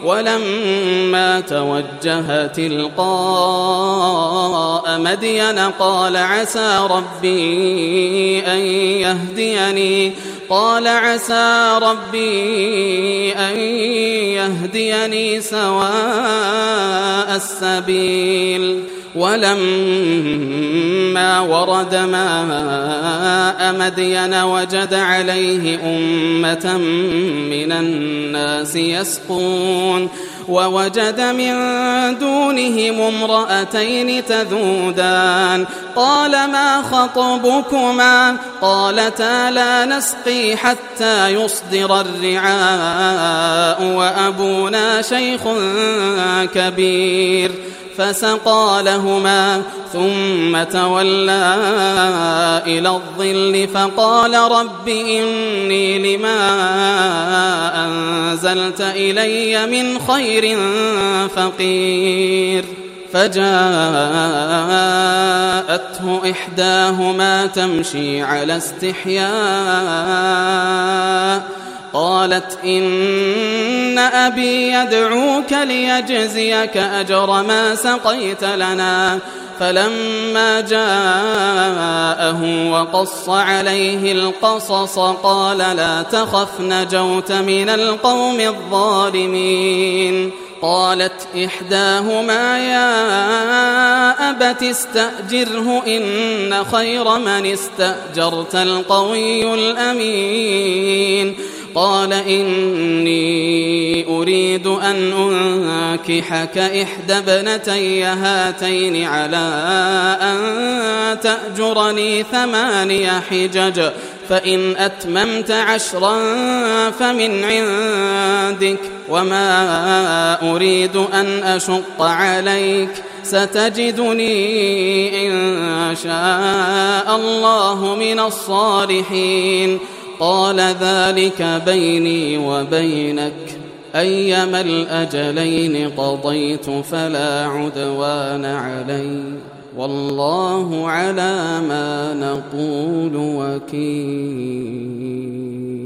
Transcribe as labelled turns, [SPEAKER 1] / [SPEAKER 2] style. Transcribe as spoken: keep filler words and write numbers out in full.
[SPEAKER 1] ولما توجه تلقاء مدين قال عسى ربي أن يهديني قال عسى ربي أن يهديني سواء السبيل. ولما ورد ماء مدين وجد عليه أمة من الناس يسقون ووجد من دونهم امرأتين تذودان قال ما خطبكما قالتا لا نسقي حتى يصدر الرعاء وأبونا شيخ كبير فسقى لهما ثم تولى إلى الظل فقال رب إني لما أنزلت إلي من خير فقير. فجاءته إحداهما تمشي على استحياء قالت إن أبي يدعوك ليجزيك أجر ما سقيت لنا. فلما جاءه وقص عليه القصص قال لا تخف نجوت من القوم الظالمين. قالت إحداهما يا أبت استأجره إن خير من استأجرت القوي الأمين. قال إني أريد أن أنكحك إحدى ابنتي هاتين على أن تأجرني ثماني حجج فإن أتممت عشرا فمن عندك وما أريد أن أشق عليك ستجدني إن شاء الله من الصالحين. قال ذلك بيني وبينك أيما الأجلين قضيت فلا عدوان علي والله على ما نقول وكيل.